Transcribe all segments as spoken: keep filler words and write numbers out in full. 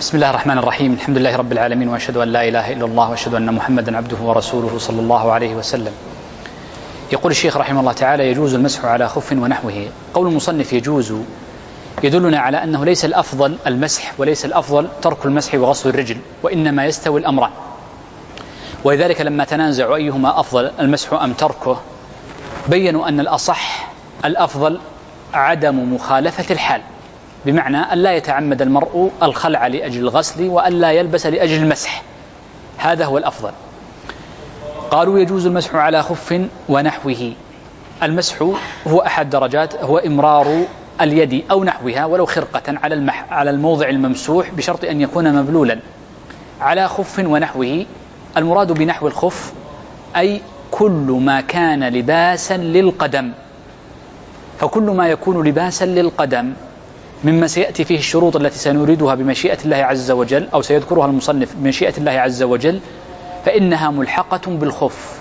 بسم الله الرحمن الرحيم. الحمد لله رب العالمين، وأشهد أن لا إله إلا الله، وأشهد أن محمدا عبده ورسوله صلى الله عليه وسلم. يقول الشيخ رحمه الله تعالى: يجوز المسح على خف ونحوه. قول المصنف يجوز يدلنا على أنه ليس الأفضل المسح، وليس الأفضل ترك المسح وغسل الرجل، وإنما يستوي الأمران. ولذلك لما تنازعوا أيهما أفضل، المسح أم تركه، بيّنوا أن الأصح الأفضل عدم مخالفة الحال، بمعنى أن لا يتعمد المرء الخلع لأجل الغسل وأن لا يلبس لأجل المسح، هذا هو الأفضل. قالوا يجوز المسح على خف ونحوه. المسح هو أحد درجات، هو إمرار اليد أو نحوها ولو خرقة على المح على الموضع الممسوح بشرط أن يكون مبلولا. على خف ونحوه، المراد بنحو الخف أي كل ما كان لباسا للقدم، فكل ما يكون لباسا للقدم مما سيأتي فيه الشروط التي سنريدها بمشيئة الله عز وجل، أو سيذكرها المصنف بمشيئة الله عز وجل، فإنها ملحقة بالخف.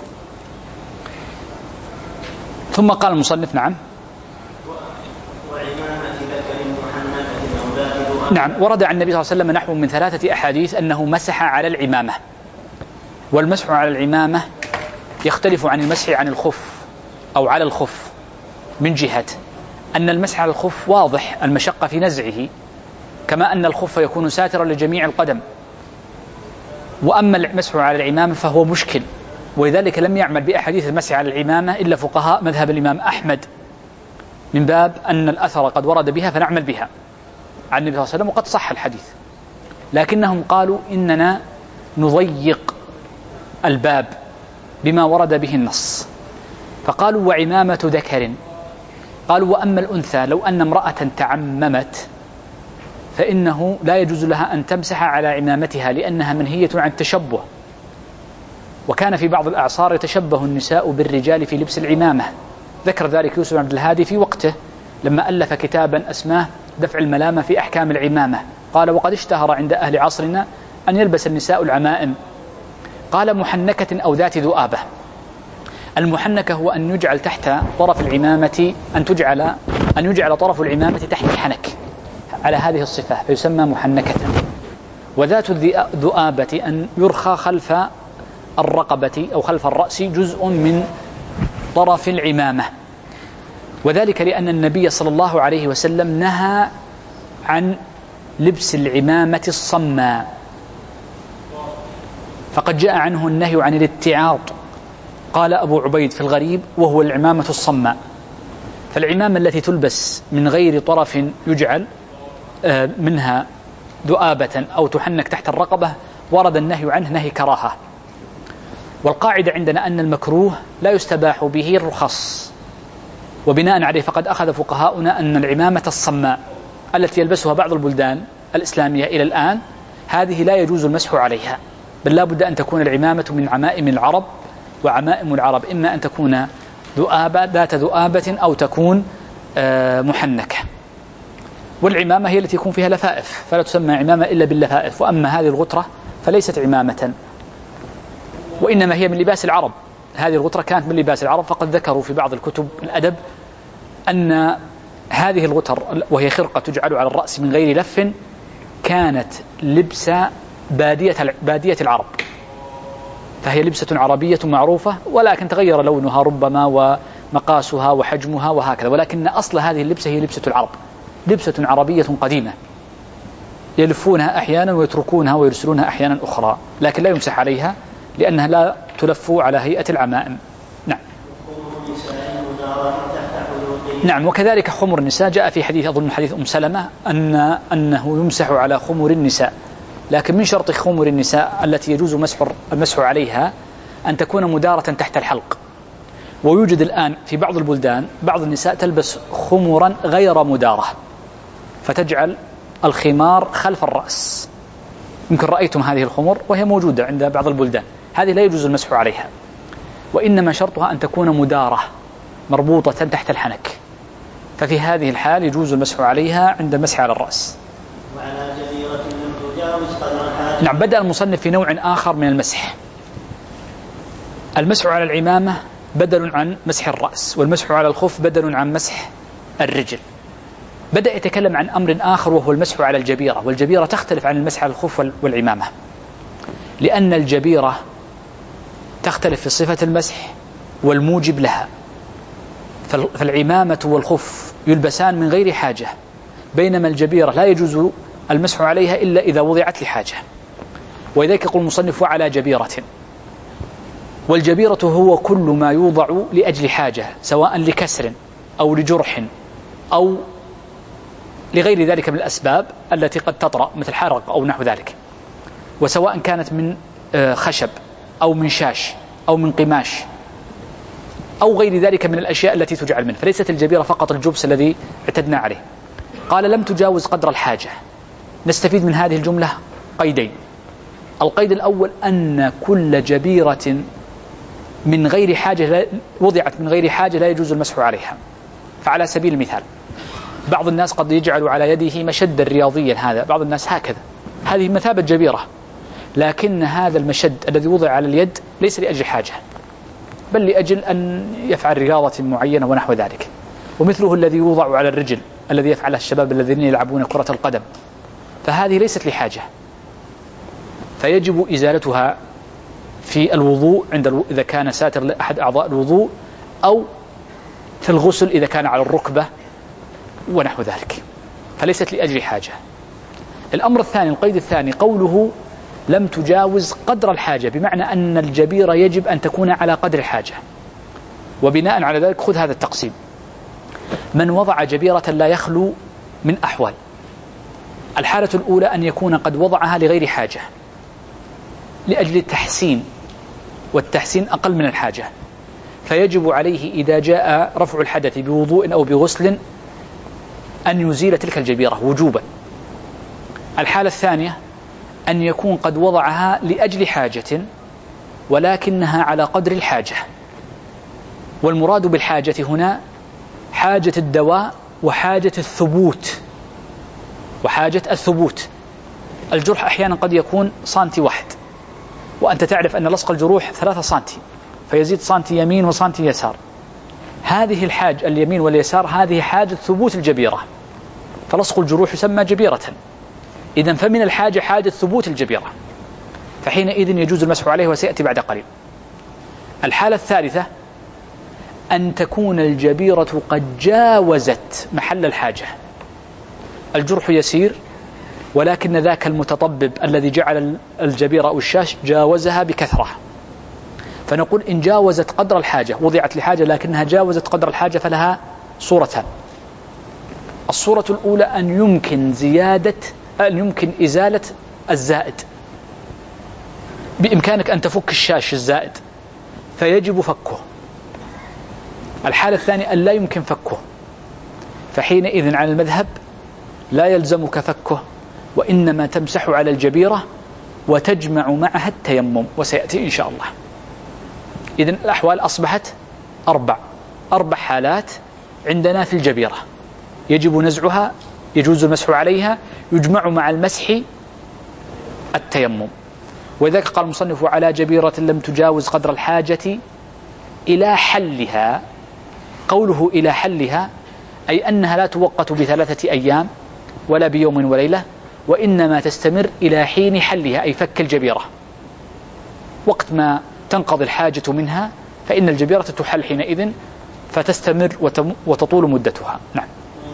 ثم قال المصنف: نعم نعم ورد عن النبي صلى الله عليه وسلم نحو من ثلاثة أحاديث أنه مسح على العمامة. والمسح على العمامة يختلف عن المسح عن الخف أو على الخف من جهة أن المسح على الخف واضح المشقة في نزعه، كما أن الخف يكون ساترا لجميع القدم. وأما المسح على العمامة فهو مشكل، ولذلك لم يعمل بأحاديث المسح على العمامة إلا فقهاء مذهب الإمام أحمد، من باب أن الأثر قد ورد بها فنعمل بها عن النبي صلى الله عليه وسلم، وقد صح الحديث. لكنهم قالوا إننا نضيق الباب بما ورد به النص، فقالوا: وعمامة ذكر. قالوا: وأما الأنثى لو أن امرأة تعممت فإنه لا يجوز لها أن تمسح على عمامتها، لأنها منهية عن التشبه. وكان في بعض الأعصار يتشبه النساء بالرجال في لبس العمامة، ذكر ذلك يوسف عبد الهادي في وقته لما ألف كتابا أسماه دفع الملامة في أحكام العمامة. قال: وقد اشتهر عند أهل عصرنا أن يلبس النساء العمائم. قال: محنكة أو ذات ذؤابة. المحنكة هو أن يجعل تحت طرف العمامة أن تجعل أن يجعل طرف العمامة تحت الحنك على هذه الصفة فيسمى محنكة. وذات الذؤابة أن يرخى خلف الرقبة أو خلف الرأس جزء من طرف العمامة، وذلك لأن النبي صلى الله عليه وسلم نهى عن لبس العمامة الصماء، فقد جاء عنه النهي عن الاتعاط. قال أبو عبيد في الغريب: وهو العمامة الصماء. فالعمامة التي تلبس من غير طرف يجعل منها ذؤابة أو تحنك تحت الرقبة ورد النهي عنه نهي كراهة. والقاعدة عندنا أن المكروه لا يستباح به الرخص، وبناء عليه فقد أخذ فقهاؤنا أن العمامة الصماء التي يلبسها بعض البلدان الإسلامية إلى الآن هذه لا يجوز المسح عليها، بل لا بد أن تكون العمامة من عمائم العرب. وعمائم العرب إما أن تكون ذؤابة ذات ذؤابة أو تكون محنكة. والعمامة هي التي يكون فيها لفائف، فلا تسمى عمامة إلا باللفائف. وأما هذه الغترة فليست عمامة، وإنما هي من لباس العرب. هذه الغترة كانت من لباس العرب، فقد ذكروا في بعض الكتب الأدب أن هذه الغتر وهي خرقة تجعل على الرأس من غير لف كانت لبس بادية بادية العرب، فهي لبسة عربية معروفة، ولكن تغير لونها ربما ومقاسها وحجمها وهكذا، ولكن أصل هذه اللبسة هي لبسة العرب، لبسة عربية قديمة يلفونها أحيانا ويتركونها ويرسلونها أحيانا أخرى، لكن لا يمسح عليها لأنها لا تلف على هيئة العمائم. نعم نعم وكذلك خمر النساء جاء في حديث أظن حديث أم سلمة أن أنه يمسح على خمر النساء، لكن من شرط خمر النساء التي يجوز المسح عليها أن تكون مدارة تحت الحلق. ويوجد الآن في بعض البلدان بعض النساء تلبس خمرا غير مدارة، فتجعل الخمار خلف الرأس. يمكن رأيتم هذه الخمر وهي موجودة عند بعض البلدان، هذه لا يجوز المسح عليها، وإنما شرطها أن تكون مدارة مربوطة تحت الحنك، ففي هذه الحال يجوز المسح عليها عند المسح على الرأس. نعم. بدأ المصنف في نوع آخر من المسح. المسح على العمامة بدل عن مسح الرأس، والمسح على الخف بدل عن مسح الرجل، بدأ يتكلم عن أمر آخر وهو المسح على الجبيرة، والجبيرة تختلف عن المسح على الخف والعمامة، لأن الجبيرة تختلف في صفة المسح والموجب لها. فالعمامة والخف يلبسان من غير حاجة، بينما الجبيرة لا يجوز المسح عليها إلا إذا وضعت لحاجة، ولذلك يقول المصنف على جبيرة. والجبيرة هو كل ما يوضع لأجل حاجة، سواء لكسر أو لجرح أو لغير ذلك من الأسباب التي قد تطرأ مثل حرق أو نحو ذلك، وسواء كانت من خشب أو من شاش أو من قماش أو غير ذلك من الأشياء التي تجعل منه، فليست الجبيرة فقط الجبس الذي اعتدنا عليه. قال لم تجاوز قدر الحاجة. نستفيد من هذه الجملة قيدين. القيد الأول أن كل جبيرة من غير حاجة وضعت من غير حاجة لا يجوز المسح عليها. فعلى سبيل المثال بعض الناس قد يجعل على يده مشدا رياضيا، هذا بعض الناس هكذا، هذه مثابة جبيرة، لكن هذا المشد الذي وضع على اليد ليس لأجل حاجة، بل لأجل أن يفعل رياضة معينة ونحو ذلك. ومثله الذي يوضع على الرجل الذي يفعله الشباب الذين يلعبون كرة القدم، فهذه ليست لحاجة، فيجب إزالتها في الوضوء عند الو... إذا كان ساتر لأحد أعضاء الوضوء، أو في الغسل إذا كان على الركبة ونحو ذلك، فليست لأجل حاجة. الأمر الثاني، القيد الثاني، قوله لم تجاوز قدر الحاجة، بمعنى أن الجبيرة يجب أن تكون على قدر الحاجة. وبناء على ذلك خذ هذا التقسيم: من وضع جبيرة لا يخلو من أحوال. الحالة الأولى أن يكون قد وضعها لغير حاجة لأجل التحسين، والتحسين أقل من الحاجة، فيجب عليه إذا جاء رفع الحدث بوضوء أو بغسل أن يزيل تلك الجبيرة وجوبا. الحالة الثانية أن يكون قد وضعها لأجل حاجة ولكنها على قدر الحاجة، والمراد بالحاجة هنا حاجة الدواء وحاجة الثبوت وحاجة الثبوت. الجرح أحيانا قد يكون سنتي واحد، وأنت تعرف أن لصق الجروح ثلاثة سنتي، فيزيد سنتي يمين وسنتي يسار. هذه الحاجة اليمين واليسار هذه حاجة ثبوت الجبيرة، فلصق الجروح يسمى جبيرة. إذن فمن الحاجة حاجة ثبوت الجبيرة، فحينئذ يجوز المسح عليه وسيأتي بعد قليل. الحالة الثالثة أن تكون الجبيرة قد جاوزت محل الحاجة. الجرح يسير، ولكن ذاك المتطبب الذي جعل الجبيرة أو الشاش جاوزها بكثرة، فنقول إن جاوزت قدر الحاجة، وضعت لحاجة لكنها جاوزت قدر الحاجة، فلها صورتان. الصورة الأولى أن يمكن زيادة أن يمكن إزالة الزائد، بإمكانك أن تفك الشاش الزائد فيجب فكه. الحالة الثانية أن لا يمكن فكه، فحينئذ على المذهب لا يلزمك فكه، وإنما تمسح على الجبيرة وتجمع معها التيمم، وسيأتي إن شاء الله. إذن الأحوال أصبحت أربع أربع حالات عندنا في الجبيرة: يجب نزعها، يجوز المسح عليها، يجمع مع المسح التيمم. وذلك قال المصنف على جبيرة لم تجاوز قدر الحاجة إلى حلها. قوله إلى حلها أي أنها لا توقت بثلاثة أيام ولا بيوم وليلة، وإنما تستمر إلى حين حلها أي فك الجبيرة. وقت ما تنقضي الحاجة منها فإن الجبيرة تحل حينئذ، فتستمر وتطول مدتها. نعم.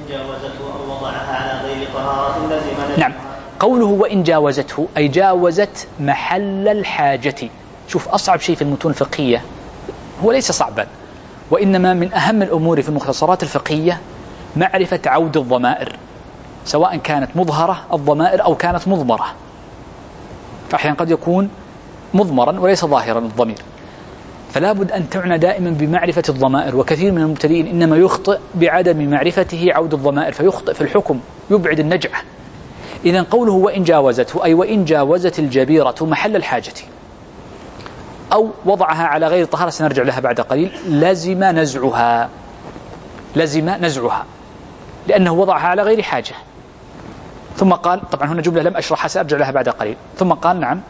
نعم. قوله وإن جاوزته أي جاوزت محل الحاجة. شوف، أصعب شيء في المتون الفقهية هو ليس صعبا، وإنما من أهم الأمور في المختصرات الفقهية معرفة عود الضمائر، سواء كانت مظهرة الضمائر أو كانت مضمرة. فأحيانا قد يكون مضمرا وليس ظاهرا الضمير، فلا بد أن تعنى دائما بمعرفة الضمائر. وكثير من المبتدئين إنما يخطئ بعدم معرفته عود الضمائر، فيخطئ في الحكم، يبعد النجعة. إذن قوله وإن جاوزته أي وإن جاوزت الجبيرة محل الحاجة أو وضعها على غير طهارة، سنرجع لها بعد قليل، لزم نزعها لزم نزعها لأنه وضعها على غير حاجة. ثم قال، طبعا هنا جملة لم أشرحها سأرجع لها بعد قليل، ثم قال نعم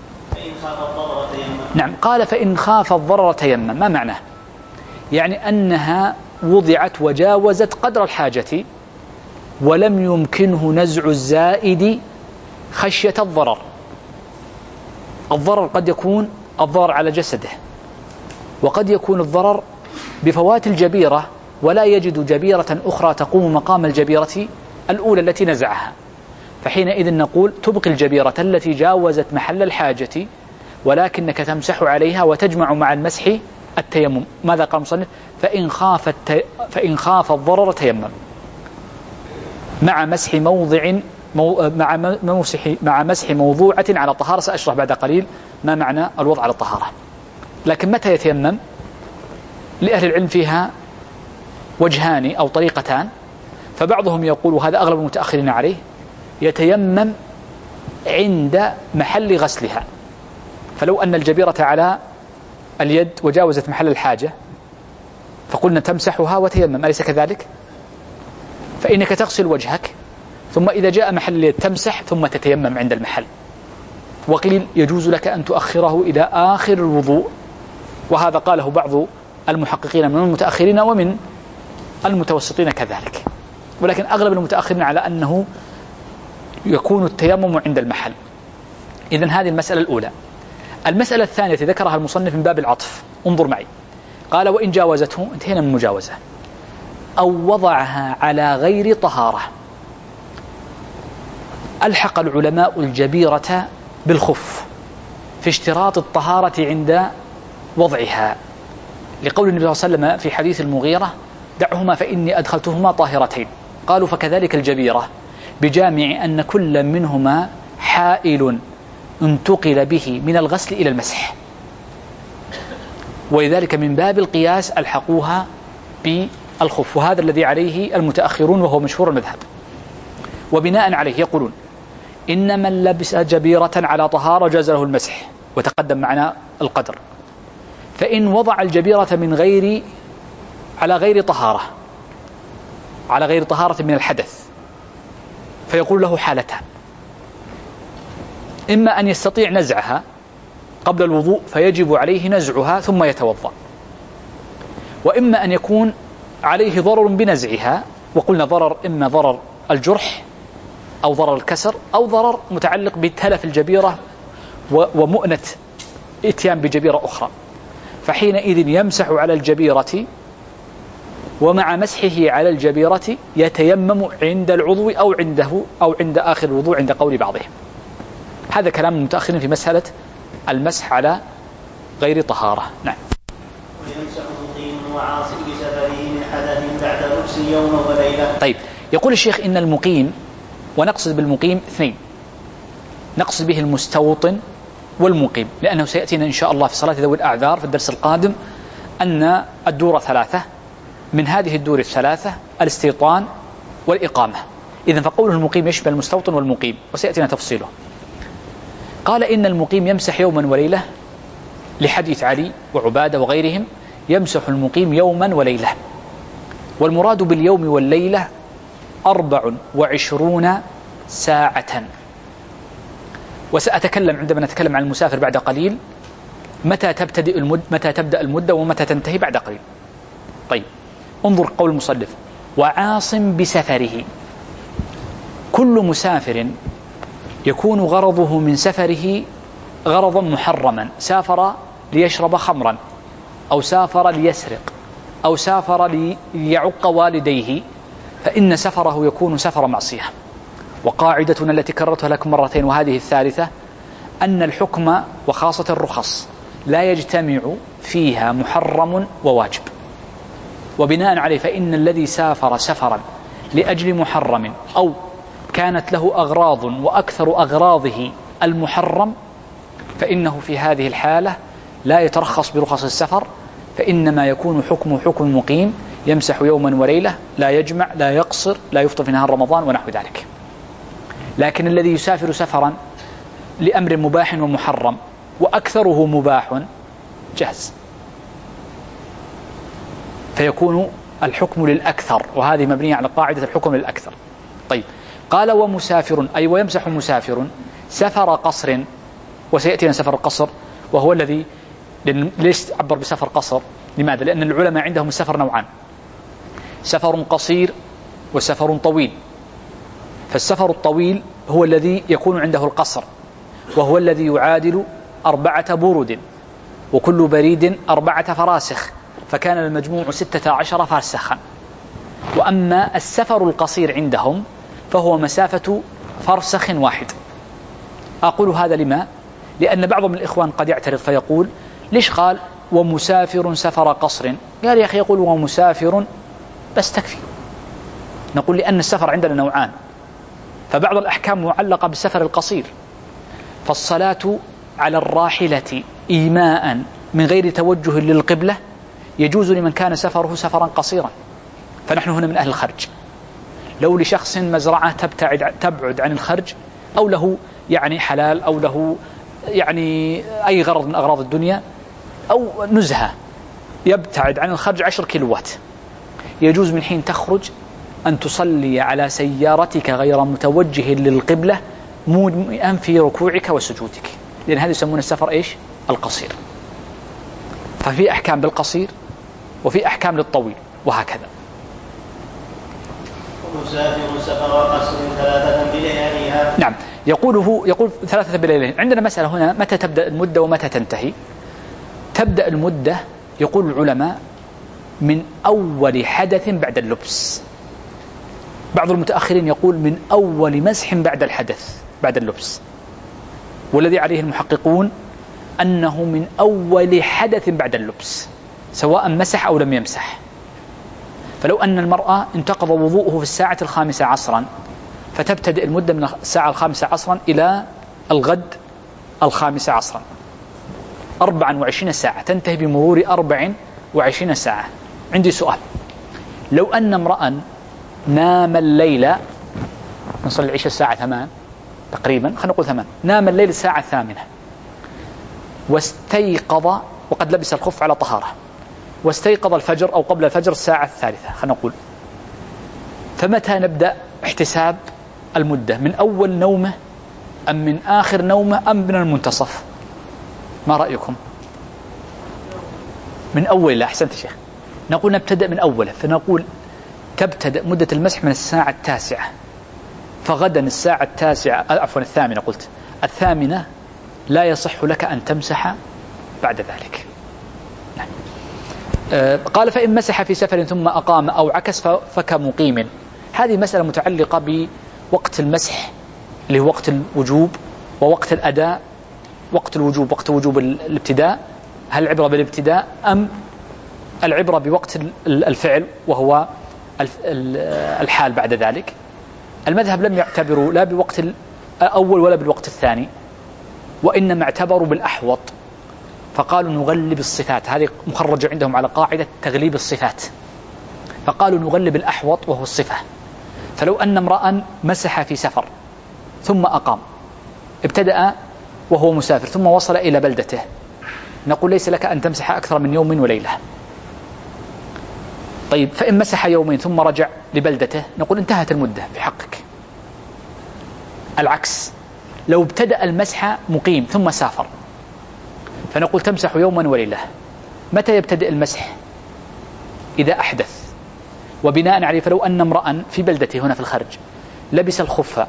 نعم قال فإن خاف الضرر تيمم. ما معناه؟ يعني أنها وضعت وجاوزت قدر الحاجة ولم يمكنه نزع الزائد خشية الضرر. الضرر قد يكون الضرر على جسده، وقد يكون الضرر بفوات الجبيرة ولا يجد جبيرة أخرى تقوم مقام الجبيرة الأولى التي نزعها، فحينئذ نقول تبقي الجبيرة التي جاوزت محل الحاجة ولكنك تمسح عليها وتجمع مع المسح التيمم. ماذا قال المصنف؟ فإن خاف, الت... فإن خاف الضرر تيمم مع مسح موضع مو... مع مسح مع مسح موضوعة على طهارة. سأشرح بعد قليل ما معنى الوضع على الطهارة. لكن متى يتيمم؟ لأهل العلم فيها وجهان أو طريقتان، فبعضهم يقول وهذا أغلب المتأخرين عليه يتيمم عند محل غسلها. فلو أن الجبيرة على اليد وجاوزت محل الحاجة فقلنا تمسحها وتيمم، أليس كذلك؟ فإنك تغسل وجهك ثم إذا جاء محل اليد تمسح ثم تتيمم عند المحل. وقيل يجوز لك أن تؤخره إلى آخر الوضوء، وهذا قاله بعض المحققين من المتأخرين ومن المتوسطين كذلك، ولكن أغلب المتأخرين على أنه يكون التيمم عند المحل. إذن هذه المسألة الأولى. المسألة الثانية ذكرها المصنف من باب العطف، انظر معي. قال وإن جاوزته، انتهينا من المجاوزة، أو وضعها على غير طهارة. ألحق العلماء الجبيرة بالخف في اشتراط الطهارة عند وضعها، لقول النبي صلى الله عليه وسلم في حديث المغيرة دعهما فإني أدخلتهما طاهرتين. قالوا فكذلك الجبيرة، بجامع أن كل منهما حائل انتقل به من الغسل إلى المسح، ولذلك من باب القياس ألحقوها بالخف، وهذا الذي عليه المتأخرون وهو مشهور المذهب. وبناء عليه يقولون إن من لبس جبيرة على طهارة جاز له المسح، وتقدم معنا القدر. فإن وضع الجبيرة من غير على غير طهارة على غير طهارة من الحدث فيقول له حالتان: إما أن يستطيع نزعها قبل الوضوء فيجب عليه نزعها ثم يتوضأ، وإما أن يكون عليه ضرر بنزعها، وقلنا ضرر إما ضرر الجرح أو ضرر الكسر أو ضرر متعلق بتلف الجبيرة ومؤنة إتيان بجبيرة أخرى، فحينئذ يمسح على الجبيرة ومع مسحه على الجبيرة يتيمم عند العضو أو عنده أو عند آخر الوضوء عند قول بعضهم. هذا كلام المتأخرين في مسألة المسح على غير طهارة. نعم. ويمسح مقيم وعاصي بسفره من حدث بعد لبس يوم وليلة. طيب، يقول الشيخ إن المقيم، ونقصد بالمقيم اثنين، نقصد به المستوطن والمقيم، لأنه سيأتينا إن شاء الله في صلاة ذوي الأعذار في الدرس القادم أن الدور ثلاثة، من هذه الدور الثلاثة الاستيطان والإقامة. إذن فقوله المقيم يشمل المستوطن والمقيم، وسيأتينا تفصيله. قال إن المقيم يمسح يوما وليلة لحديث علي وعبادة وغيرهم، يمسح المقيم يوما وليلة، والمراد باليوم والليلة أربع وعشرون ساعة. وسأتكلم عندما نتكلم عن المسافر بعد قليل متى تبتدئ المد متى تبدأ المدة ومتى تنتهي بعد قليل. طيب، انظر قول المصنف: وعاصم بسفره. كل مسافر يكون غرضه من سفره غرضا محرما، سافر ليشرب خمرا أو سافر ليسرق أو سافر ليعق والديه، فإن سفره يكون سفر معصية. وقاعدتنا التي كررتها لكم مرتين وهذه الثالثة أن الحكم وخاصة الرخص لا يجتمع فيها محرم وواجب، وبناء عليه فإن الذي سافر سفرا لأجل محرم أو كانت له أغراض وأكثر أغراضه المحرم فإنه في هذه الحالة لا يترخص برخص السفر، فإنما يكون حكم حكم مقيم يمسح يوما وليلة، لا يجمع لا يقصر لا يفطر في نهار رمضان ونحو ذلك. لكن الذي يسافر سفرا لأمر مباح ومحرم وأكثره مباح جاز، فيكون الحكم للأكثر، وهذه مبنية على قاعدة الحكم للأكثر. طيب، قال ومسافر أي ويمسح مسافر سفر قصر، وسيأتينا سفر القصر وهو الذي ليش عبر بسفر قصر؟ لماذا؟ لأن العلماء عندهم السفر نوعان: سفر قصير وسفر طويل. فالسفر الطويل هو الذي يكون عنده القصر، وهو الذي يعادل أربعة برد، وكل بريد أربعة فراسخ، فكان المجموع ستة عشر فرسخا. وأما السفر القصير عندهم فهو مسافة فرسخ واحد. أقول هذا لما؟ لأن بعض من الإخوان قد يعترض فيقول ليش قال ومسافر سفر قصر؟ قال يا أخي يقول ومسافر بس تكفي. نقول لأن السفر عندنا نوعان، فبعض الأحكام معلقة بالسفر القصير، فالصلاة على الراحلة إيماء من غير توجه للقبلة يجوز لمن كان سفره سفرا قصيرا، فنحن هنا من أهل الخرج. لو لشخص مزرعة تبتعد تبعد عن الخرج، أو له يعني حلال، أو له يعني أي غرض من أغراض الدنيا، أو نزهة يبتعد عن الخرج عشر كيلوات، يجوز من حين تخرج أن تصلي على سيارتك غير متوجه للقبلة مومئا في ركوعك وسجودك، لأن هذا يسمون السفر إيش؟ القصير. ففي أحكام بالقصير وفي أحكام للطويل وهكذا. مسافر سفر قصر ثلاثة بلياليها. نعم، يقوله يقول ثلاثة بلياليها. عندنا مسألة هنا، متى تبدأ المدة ومتى تنتهي؟ تبدأ المدة يقول العلماء من أول حدث بعد اللبس. بعض المتأخرين يقول من أول مسح بعد الحدث بعد اللبس، والذي عليه المحققون أنه من أول حدث بعد اللبس سواء مسح أو لم يمسح. فلو أن المرأة انتقض وضوءه في الساعة الخامسة عصرا، فتبتدئ المدة من الساعة الخامسة عصرا إلى الغد الخامسة عصرا، أربعا وعشرين ساعة، تنتهي بمرور أربع وعشرين ساعة. عندي سؤال، لو أن امرأ نام الليلة، نصلي العشاء الساعة ثمان تقريبا، خلينا نقول ثمان، نام الليل الساعة الثامنة واستيقظ وقد لبس الخف على طهارة، واستيقظ الفجر أو قبل الفجر الساعة الثالثة خلينا نقول، فمتى نبدأ احتساب المدة؟ من أول نومه أم من آخر نومه أم من المنتصف؟ ما رأيكم؟ من أول. لا أحسنت شيخ، نقول نبتدأ من أوله، فنقول تبتدأ مدة المسح من الساعة التاسعة، فغدا الساعة التاسعة عفوا الثامنة، قلت الثامنة لا يصح لك أن تمسح بعد ذلك. نعم. آه قال فإن مسح في سفر ثم أقام أو عكس فكمقيم. هذه مسألة متعلقة بوقت المسح اللي هو وقت الوجوب ووقت الأداء. وقت الوجوب وقت وجوب الابتداء، هل العبرة بالابتداء أم العبرة بوقت الفعل وهو الحال بعد ذلك؟ المذهب لم يعتبروا لا بوقت الأول ولا بالوقت الثاني، وإنما اعتبروا بالأحوط، فقالوا نغلب الصفات. هذه مخرجة عندهم على قاعدة تغليب الصفات، فقالوا نغلب الأحوط وهو الصفة. فلو أن امرأ مسح في سفر ثم أقام، ابتدأ وهو مسافر ثم وصل إلى بلدته، نقول ليس لك أن تمسح أكثر من يوم وليلة. طيب فإن مسح يومين ثم رجع لبلدته، نقول انتهت المدة في حقك. العكس، لو ابتدأ المسح مقيم ثم سافر، فنقول تمسح يوما وليلة. متى يبتدئ المسح؟ إذا أحدث. وبناء عليه فلو أن امرأ في بلدته هنا في الخارج لبس الخف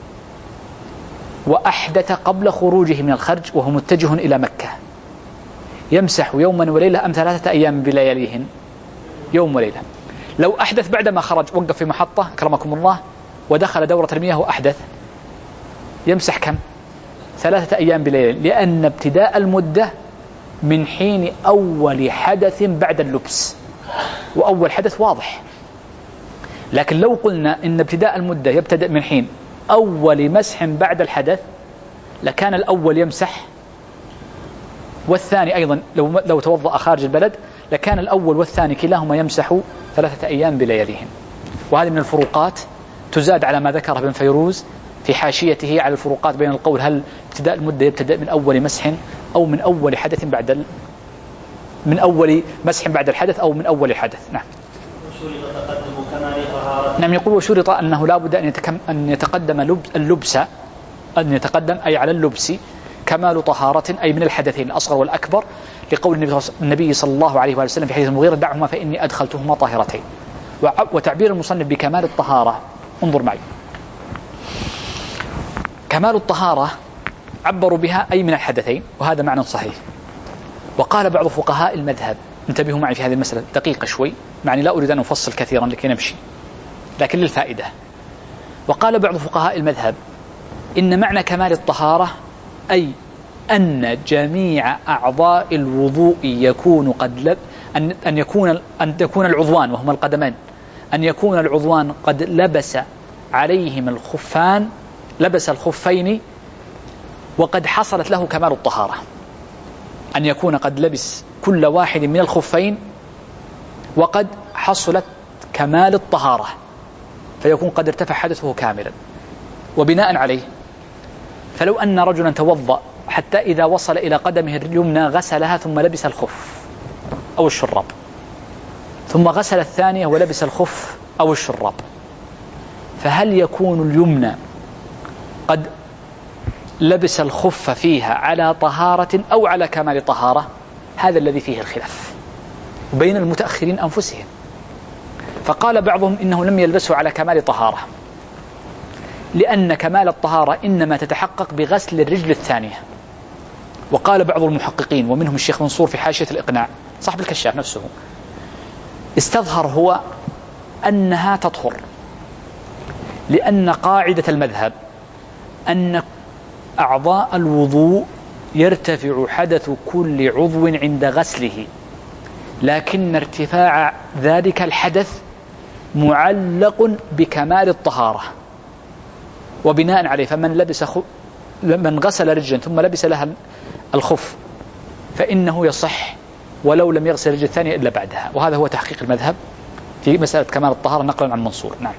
وأحدث قبل خروجه من الخرج وهو متجه إلى مكة، يمسح يوما وليلة أم ثلاثة أيام بلياليهن؟ يوم وليلة. لو أحدث بعدما خرج، وقف في محطة كرمكم الله ودخل دورة المياه وأحدث، يمسح كم؟ ثلاثة أيام بلياليهن، لأن ابتداء المدة من حين أول حدث بعد اللبس، وأول حدث واضح. لكن لو قلنا إن ابتداء المدة يبتدأ من حين أول مسح بعد الحدث، لكان الأول يمسح، والثاني أيضا لو لو توضأ خارج البلد لكان الأول والثاني كلاهما يمسح ثلاثة أيام بلياليهم. وهذه من الفروقات تزاد على ما ذكره ابن فيروز في حاشيته على الفروقات بين القول هل ابتداء المدة يبتدأ من أول مسح أو من أول حدث بعد ال... من أول مسح بعد الحدث أو من أول حدث. نعم. نعم، يقول وشرط أنه لا بد أن, يتكم أن يتقدم اللبس، أن يتقدم أي على اللبس كمال طهارة، أي من الحدثين الأصغر والأكبر، لقول النبي صلى الله عليه وسلم في حديث المغيرة دعهما فإني أدخلتهما طاهرتين. وتعبير المصنف بكمال الطهارة، انظر معي، كمال الطهارة عبروا بها أي من الحدثين، وهذا معنى صحيح. وقال بعض فقهاء المذهب، انتبهوا معي في هذه المسألة دقيقة شوي، معني لا أريد أن أفصل كثيرا لكي نمشي، لكن للفائدة. وقال بعض فقهاء المذهب إن معنى كمال الطهارة أي أن جميع أعضاء الوضوء يكون قد لب أن أن يكون أن تكون العضوان وهما القدمان، أن يكون العضوان قد لبس عليهم الخفان، لبس الخفين وقد حصلت له كمال الطهارة، أن يكون قد لبس كل واحد من الخفين وقد حصلت كمال الطهارة، فيكون قد ارتفع حدثه كاملا. وبناء عليه فلو أن رجلا توضأ حتى إذا وصل إلى قدمه اليمنى غسلها ثم لبس الخف أو الشراب، ثم غسل الثانية ولبس الخف أو الشراب، فهل يكون اليمنى قد لبس الخف فيها على طهارة أو على كمال طهارة؟ هذا الذي فيه الخلاف بين المتأخرين أنفسهم. فقال بعضهم إنه لم يلبسه على كمال طهارة، لأن كمال الطهارة إنما تتحقق بغسل الرجل الثانية. وقال بعض المحققين ومنهم الشيخ منصور في حاشية الإقناع صاحب الكشاف نفسه، استظهر هو أنها تطهر، لأن قاعدة المذهب أن أعضاء الوضوء يرتفع حدث كل عضو عند غسله، لكن ارتفاع ذلك الحدث معلق بكمال الطهارة. وبناء عليه فمن لبس خ... من غسل رجلا ثم لبس لها الخف فإنه يصح ولو لم يغسل الرجل الثانية إلا بعدها. وهذا هو تحقيق المذهب في مسألة كمال الطهارة نقلا عن منصور. نعم.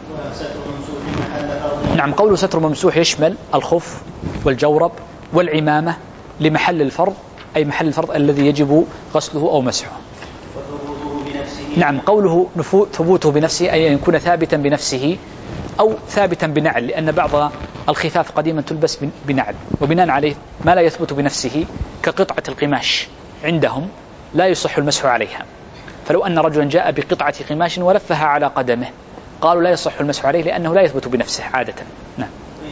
نعم، قوله ستر ممسوح يشمل الخف والجورب والعمامة لمحل الفرض، أي محل الفرض الذي يجب غسله أو مسحه. نعم، قوله ثبوته بنفسه أي أن يكون ثابتا بنفسه أو ثابتا بنعل، لأن بعض الخفاف قديما تلبس بنعل، وبناء عليه ما لا يثبت بنفسه كقطعة القماش عندهم لا يصح المسح عليها. فلو أن رجلا جاء بقطعة قماش ولفها على قدمه قالوا لا يصح المسح عليه لأنه لا يثبت بنفسه عادة. نعم.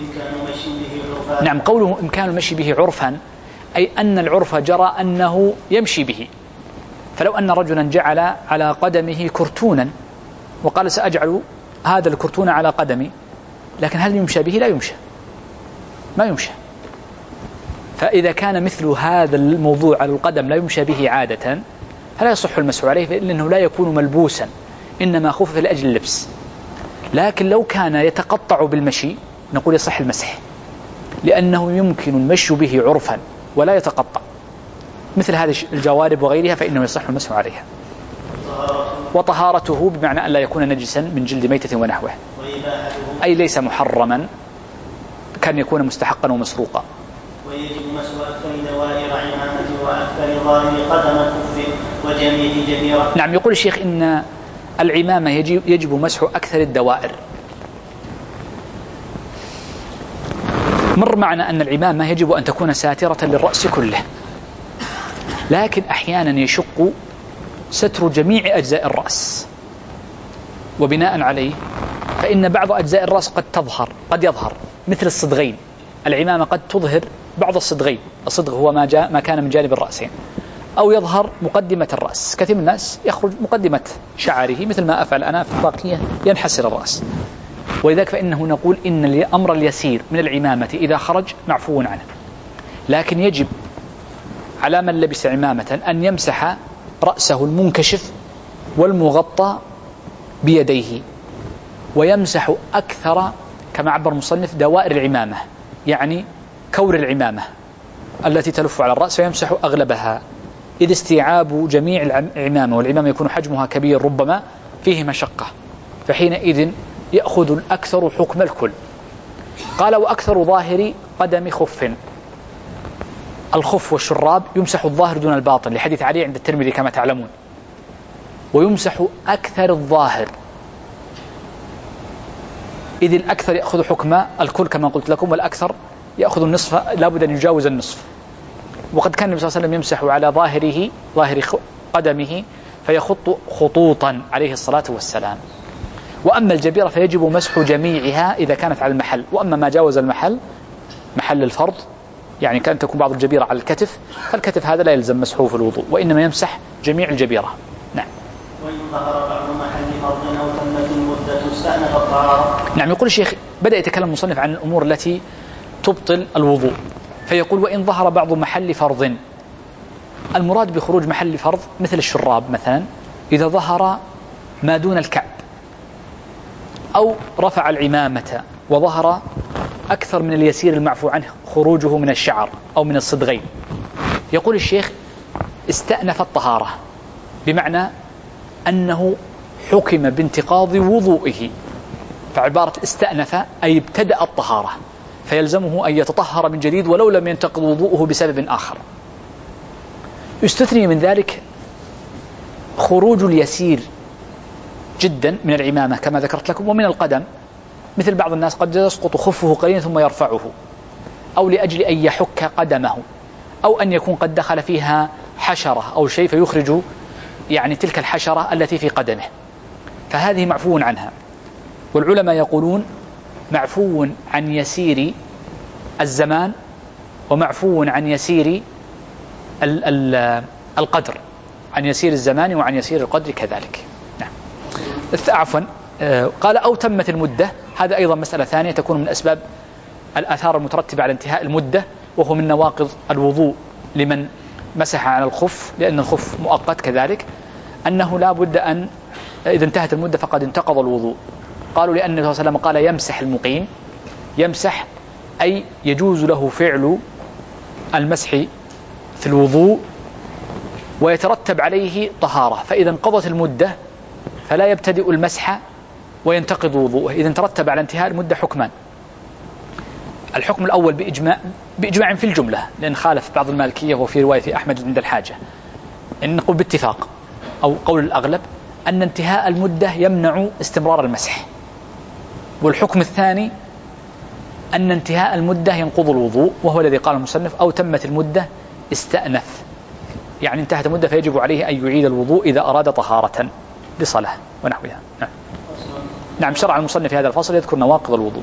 نعم، قوله إمكان المشي به عرفا أي أن العرف جرى أنه يمشي به. فلو أن رجلا جعل على قدمه كرتونا وقال سأجعل هذا الكرتون على قدمي، لكن هل يمشى به؟ لا يمشى، ما يمشى. فإذا كان مثل هذا الموضوع على القدم لا يمشى به عادة فلا يصح المسح عليه، لأنه لا يكون ملبوسا، إنما خفف لأجل اللبس. لكن لو كان يتقطع بالمشي نقول يصح المسح، لأنه يمكن المشي به عرفا ولا يتقطع، مثل هذه الجوارب وغيرها فإنه يصح المسح عليها. وطهارته بمعنى أن لا يكون نجسا من جلد ميتة ونحوه، أي ليس محرما، كان يكون مستحقا ومسروقا. ويجب مسح أكثر دوائر عمامة وأكثر ظاهر قدم كف وجميع جبيرة. نعم، يقول الشيخ إن العمامة يجب, يجب مسح أكثر الدوائر. مر معنا أن العمامة يجب أن تكون ساترة للرأس كله، لكن أحيانا يشق ستر جميع أجزاء الرأس، وبناء عليه فإن بعض أجزاء الرأس قد تظهر قد يظهر مثل الصدغين. العمامة قد تظهر بعض الصدغين، الصدغ هو ما, جاء ما كان من جانب الرأسين، أو يظهر مقدمة الرأس. كثير من الناس يخرج مقدمة شعره مثل ما أفعل أنا في الباقية ينحسر الرأس. ولذلك فإنه نقول إن الأمر اليسير من العمامة إذا خرج معفو عنه، لكن يجب على من لبس عمامة أن يمسح رأسه المنكشف والمغطى بيديه، ويمسح أكثر كما عبر المصنف دوائر العمامة، يعني كور العمامة التي تلف على الرأس، ويمسح أغلبها، إذ استيعاب جميع العمامة والعمامة يكون حجمها كبير ربما فيه مشقة، فحينئذ يأخذ الأكثر حكم الكل. قال وأكثر ظاهر قدم خف، الخف والشراب يمسح الظاهر دون الباطن لحديث علي عند الترمذي كما تعلمون، ويمسح أكثر الظاهر، إذ الأكثر يأخذ حكم الكل كما قلت لكم، والأكثر يأخذ النصف لابد أن يجاوز النصف. وقد كان النبي صلى الله عليه وسلم يمسح على ظاهره ظاهر قدمه فيخط خطوطا عليه الصلاة والسلام. وأما الجبيرة فيجب مسح جميعها إذا كانت على المحل، وأما ما جاوز المحل محل الفرض، يعني كان تكون بعض الجبيرة على الكتف، فالكتف هذا لا يلزم مسحه في الوضوء، وإنما يمسح جميع الجبيرة. نعم. وإن ظهر بعض محل فرض أو تمت المدة استأنف الطهارة. نعم. يقول الشيخ بدأ يتكلم المصنف عن الأمور التي تبطل الوضوء، فيقول وإن ظهر بعض محل فرض. المراد بخروج محل فرض مثل الشراب مثلا، إذا ظهر ما دون الكعب، أو رفع العمامة وظهر أكثر من اليسير المعفو عنه خروجه من الشعر أو من الصدغين، يقول الشيخ استأنف الطهارة، بمعنى أنه حكم بانتقاض وضوئه، فعبارة استأنف أي ابتدأ الطهارة، فيلزمه أن يتطهر من جديد ولو لم ينتقض وضوءه بسبب آخر. يستثني من ذلك خروج اليسير جدا من العمامة كما ذكرت لكم، ومن القدم، مثل بعض الناس قد يسقط خفه قليلا ثم يرفعه، أو لأجل أن يحك قدمه، أو أن يكون قد دخل فيها حشرة أو شيء فيخرج يعني تلك الحشرة التي في قدمه، فهذه معفو عنها. والعلماء يقولون معفو عن يسير الزمان، ومعفو عن يسير القدر، عن يسير الزمان وعن يسير القدر كذلك. نعم. عفوا قال أو تمت المدة، هذا أيضا مسألة ثانية تكون من أسباب الآثار المترتبة على انتهاء المدة، وهو من نواقض الوضوء لمن مسح على الخف، لأن الخف مؤقت كذلك، أنه لا بد أن إذا انتهت المدة فقد انتقض الوضوء. قالوا لأن النبي صلى الله عليه وسلم قال يمسح المقيم، يمسح أي يجوز له فعل المسح في الوضوء ويترتب عليه طهارة، فإذا انقضت المدة فلا يبتدئ المسح وينتقض وضوءه. إذا ترتب على انتهاء المدة حكمان: الحكم الأول بإجماع, بإجماع في الجملة، لأن خالف بعض المالكية وفي رواية أحمد عند الحاجة، إن نقول باتفاق أو قول الأغلب أن انتهاء المدة يمنع استمرار المسح. والحكم الثاني أن انتهاء المدة ينقض الوضوء، وهو الذي قال المصنف أو تمت المدة استأنف، يعني انتهت المدة فيجب عليه أن يعيد الوضوء إذا أراد طهارة لصلاة ونحوها. نعم. نعم. شرع المصنف في هذا الفصل يذكر نواقض الوضوء.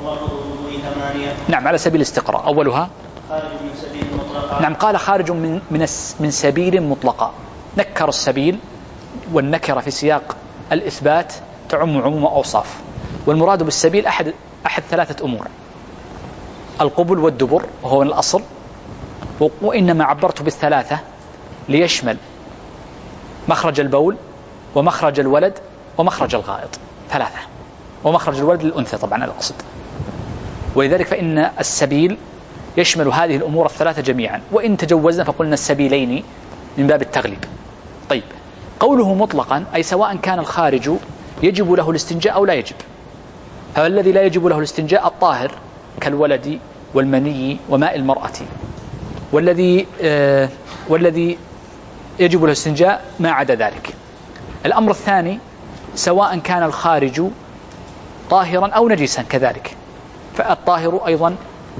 نعم، على سبيل الاستقراء. أولها خارج من سبيل مطلقة. نعم، قال خارج من من من سبيل مطلقة، نكر السبيل، والنكرة في سياق الإثبات تعم عموم أوصاف، والمراد بالسبيل أحد أحد ثلاثة أمور: القبل والدبر وهو من الأصل، وإنما عبرت بالثلاثة ليشمل مخرج البول ومخرج الولد ومخرج الغائط، ثلاثة، ومخرج الولد للأنثى طبعا الأقصد، ولذلك فإن السبيل يشمل هذه الأمور الثلاثة جميعا، وإن تجوزنا فقلنا السبيلين من باب التغليب. طيب، قوله مطلقا أي سواء كان الخارج يجب له الاستنجاء أو لا يجب، فالذي لا يجب له الاستنجاء الطاهر كالولد والمني وماء المرأة، والذي آه والذي يجب له الاستنجاء ما عدا ذلك. الأمر الثاني سواء كان الخارج طاهرا أو نجسا كذلك، فالطاهر أيضا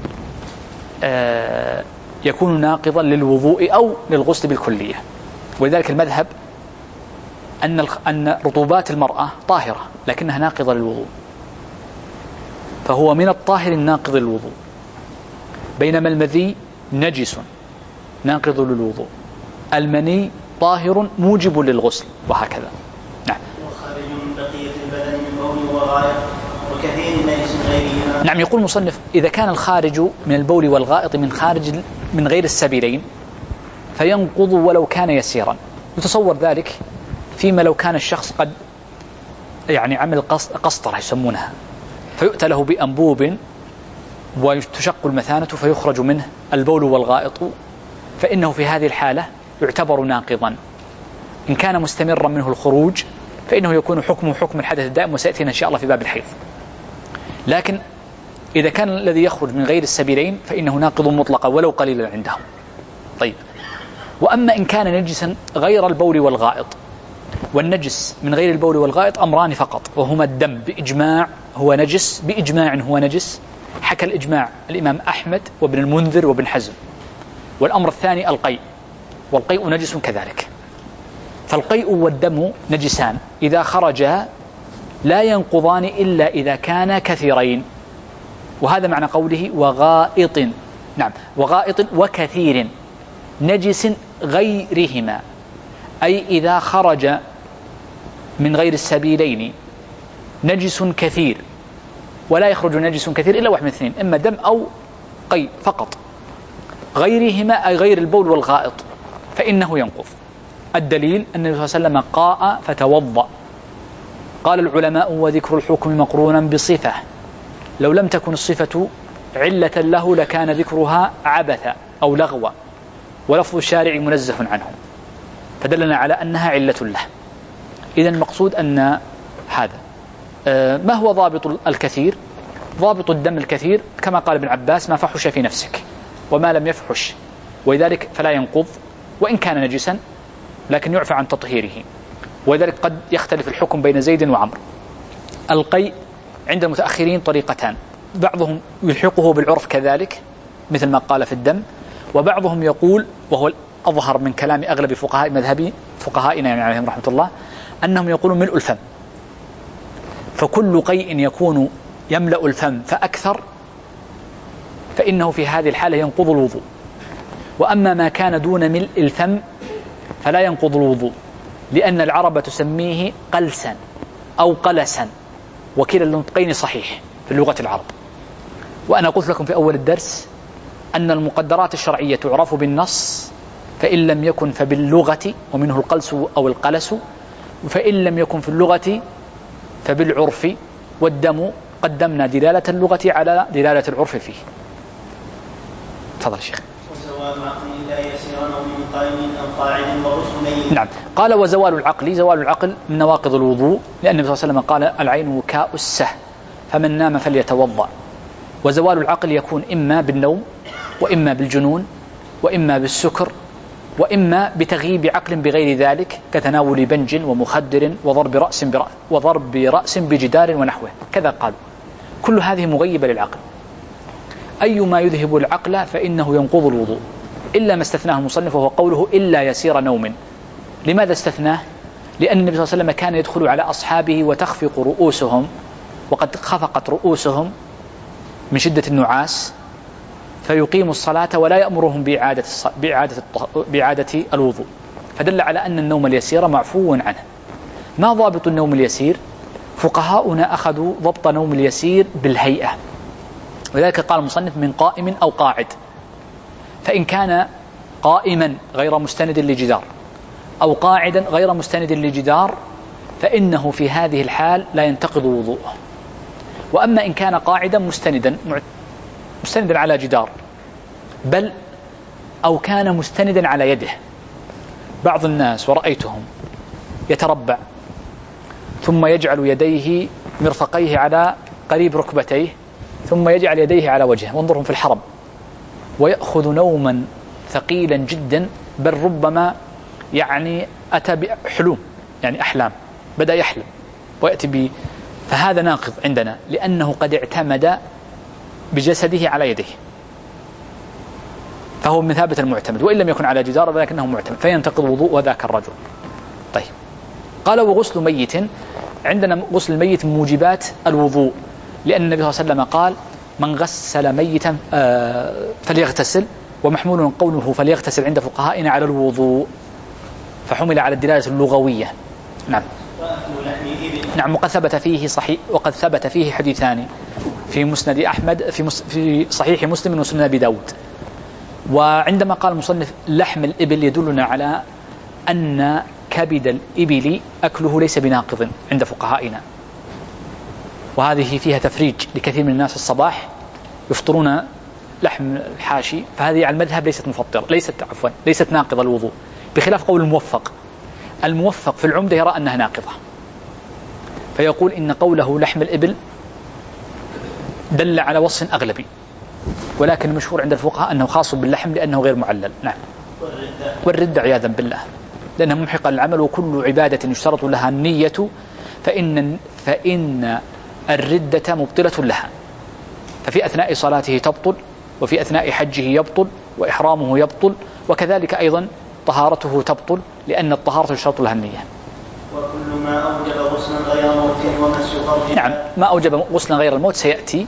آه يكون ناقضا للوضوء أو للغسل بالكلية، ولذلك المذهب أن أن رطوبات المرأة طاهرة لكنها ناقضة للوضوء، فهو من الطاهر الناقض للوضوء، بينما المذي نجس ناقض للوضوء، المني طاهر موجب للغسل، وهكذا. نعم. وخارج من بقية البدن من بول وغائط وكثير ليس غيرهما. نعم. يقول المصنف إذا كان الخارج من البول والغائط من خارج من غير السبيلين فينقض ولو كان يسيرا. يتصور ذلك فيما لو كان الشخص قد يعني عمل قسطرة يسمونها، فيؤتى له بأنبوب وتشق المثانة فيخرج منه البول والغائط، فإنه في هذه الحالة يعتبر ناقضا. إن كان مستمرا منه الخروج فإنه يكون حكمه حكم الحدث الدائم، وسيأتينا إن شاء الله في باب الحيض. لكن إذا كان الذي يخرج من غير السبيلين فإنه ناقض مطلقا ولو قليلا عندهم. طيب، وأما إن كان نجسا غير البول والغائط، والنجس من غير البول والغائط أمران فقط، وهما الدم بإجماع هو نجس، بإجماع هو نجس، حكى الإجماع الإمام أحمد وابن المنذر وابن حزم. والأمر الثاني القيء، والقيء نجس كذلك. فالقيء والدم نجسان إذا خرجا لا ينقضان إلا إذا كانا كثيرين، وهذا معنى قوله وغائط. نعم، وغائط وكثير نجس غيرهما، أي إذا خرج من غير السبيلين نجس كثير، ولا يخرج نجس كثير إلا واحد من اثنين، إما دم أو قيء فقط، غيرهما أي غير البول والغائط، فإنه ينقض. الدليل أن النبي صلى الله عليه وسلم قاء فتوضأ. قال العلماء وذكر الحكم مقرونا بصفة، لو لم تكن الصفة علة له لكان ذكرها عبثا أو لغوا، ولفظ الشارع منزه عنه، فدلنا على أنها علة له. إذن المقصود أن هذا ما هو ضابط الكثير؟ ضابط الدم الكثير كما قال ابن عباس ما فحش في نفسك وما لم يفحش، ولذلك فلا ينقض وإن كان نجسا، لكن يعفى عن تطهيره، ولذلك قد يختلف الحكم بين زيد وعمر. القيء عند المتأخرين طريقتان، بعضهم يلحقه بالعرف كذلك مثل ما قال في الدم، وبعضهم يقول وهو الأظهر من كلام أغلب فقهاء مذهبي فقهائنا يعني عليهم رحمة الله، أنهم يقولون ملء الفم، فكل قيء يكون يملأ الفم فأكثر فإنه في هذه الحالة ينقض الوضوء، وأما ما كان دون ملء الفم فلا ينقض الوضوء، لأن العرب تسميه قلسا أو قلسا، وكلا النطقين صحيح في اللغة العرب. وأنا قلت لكم في أول الدرس أن المقدرات الشرعية تعرف بالنص، فإن لم يكن فباللغة، ومنه القلس أو القلس، فإن لم يكن في اللغة فبالعرف، والدم قدمنا دلالة اللغة على دلالة العرف فيه. تفضل شيخ. نعم، قال وزوال العقل. زوال العقل من نواقض الوضوء، لأن النبي صلى الله عليه وسلم قال العين وكاء السه فمن نام فليتوضأ. وزوال العقل يكون إما بالنوم، وإما بالجنون، وإما بالسكر، وإما بتغييب عقل بغير ذلك كتناول بنج ومخدر وضرب رأس برأس وضرب رأس بجدار ونحوه، كذا قالوا. كل هذه مغيبة للعقل. أي ما يذهب العقل فإنه ينقض الوضوء، إلا ما استثناه المصنف وهو قوله إلا يسير نوم. لماذا استثناه؟ لأن النبي صلى الله عليه وسلم كان يدخل على أصحابه وتخفق رؤوسهم، وقد خفقت رؤوسهم من شدة النعاس، فيقيم الصلاة ولا يأمرهم بإعادة, بإعادة, بإعادة الوضوء، فدل على أن النوم اليسير معفو عنه. ما ضابط النوم اليسير؟ فقهاؤنا أخذوا ضبط نوم اليسير بالهيئة، ولذلك قال المصنف من قائم أو قاعد. فإن كان قائما غير مستند لجدار أو قاعدا غير مستند لجدار فإنه في هذه الحال لا ينتقض وضوءه. وأما إن كان قاعدا مستندا مستندا على جدار، بل أو كان مستندا على يده، بعض الناس ورأيتهم يتربع ثم يجعل يديه مرفقيه على قريب ركبتيه ثم يجعل يديه على وجهه، وانظرهم في الحرم، ويأخذ نوما ثقيلا جدا، بل ربما يعني أتى بحلوم يعني أحلام، بدأ يحلم ويأتي ب فهذا ناقض عندنا، لأنه قد اعتمد بجسده على يديه، فهو من ثابت المعتمد، وإن لم يكن على جدار ولكنه معتمد، فينتقض وضوء وذاك الرجل. طيب، قال وغسل ميت. عندنا غسل الميت موجبات الوضوء، لأن النبي صلى الله عليه وسلم قال من غسل ميتا فليغتسل، ومحمول قوله فليغتسل عند فقهائنا على الوضوء، فحمل على الدلالة اللغوية. نعم. نعم، وقد ثبت فيه صحيح وقد ثبت فيه حديثان في مسند أحمد في مس في صحيح مسلم وسنن أبي داود. وعندما قال المصنف لحم الإبل يدلنا على أن كبد الإبل أكله ليس بناقض عند فقهائنا، وهذه فيها تفريج لكثير من الناس الصباح يفطرون لحم الحاشي، فهذه على المذهب ليست مفطرة ليست عفوا ليست ناقضة الوضوء، بخلاف قول الموفق. الموفق في العمدة يرى أنها ناقضة، فيقول إن قوله لحم الإبل دل على وصف أغلبي، ولكن المشهور عند الفقهاء أنه خاص باللحم لأنه غير معلل. نعم. والردة عياذا بالله، لأنها ممحقة للعمل، وكل عبادة يشترط لها النية فإن, فإن الردة مبطلة لها، ففي أثناء صلاته تبطل، وفي أثناء حجه يبطل، وإحرامه يبطل، وكذلك أيضا طهارته تبطل، لأن الطهارة يشترط لها النية. وكل ما أوجب غسلا غير موت ومس فرج. نعم، ما أوجب غسلا غير الموت سيأتي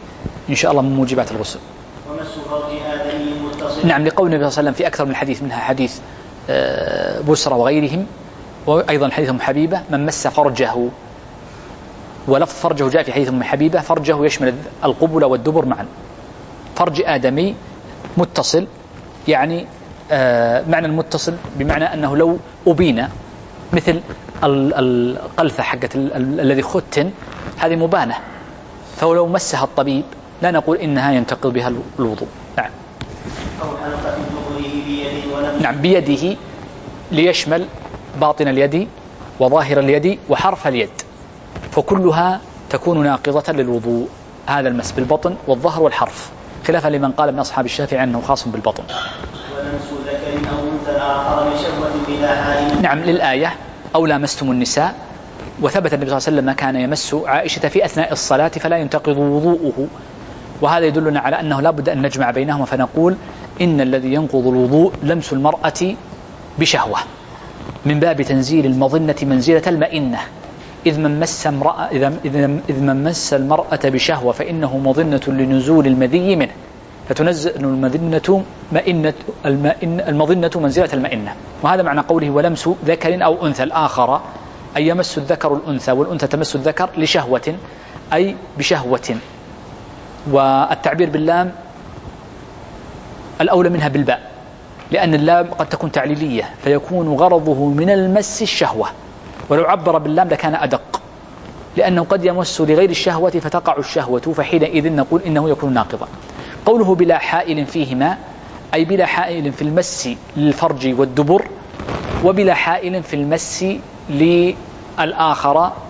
إن شاء الله من موجبات الغسل. ومس فرج آدمي متصل. نعم، لقول النبي صلى الله عليه وسلم في أكثر من حديث، منها حديث بسرى وغيرهم، وأيضا حديث أم حبيبة: من مس فرجه. ولفظ فرجه جاء في حديث أم حبيبة: فرجه يشمل القبل والدبر معا. فرج آدمي متصل، يعني معنى المتصل بمعنى أنه لو أبين، مثل القلثة حقت الذي ختن، هذه مبانة، فلو مسها الطبيب لا نقول إنها ينتقض بها الوضوء. نعم. أو حلقة دبره بيده ولم. نعم، بيده ليشمل باطن اليد وظاهر اليد وحرف اليد، فكلها تكون ناقضة للوضوء. هذا المس بالبطن والظهر والحرف، خلافا لمن قال من أصحاب الشافعي أنه خاص بالبطن. ولمس ذكر أو أنثى آخر بشهوة بلا حائل. نعم، للآية: أو لامستم النساء. وثبت النبي صلى الله عليه وسلم كان يمس عائشة في أثناء الصلاة فلا ينتقض وضوءه، وهذا يدلنا على أنه لا بد أن نجمع بينهما، فنقول إن الذي ينقض الوضوء لمس المرأة بشهوة، من باب تنزيل المظنة منزلة المئنة، إذ من مس امرأة إذا إذ من مس المرأة بشهوة فإنه مظنة لنزول المذي منه، فتنزل المظنة مئنة المظنة منزلة المئنة. وهذا معنى قوله: ولمس ذكر أو أنثى الآخر، أي يمس الذكر الأنثى والأنثى تمس الذكر لشهوة، أي بشهوة. والتعبير باللام الأولى منها بالباء، لأن اللام قد تكون تعليلية فيكون غرضه من المس الشهوة، ولو عبر باللام لكان أدق، لأنه قد يمس لغير الشهوة فتقع الشهوة، فحينئذ نقول إنه يكون ناقضا. قوله بلا حائل فيهما، أي بلا حائل في المس للفرج والدبر، وبلا حائل في المس للآخر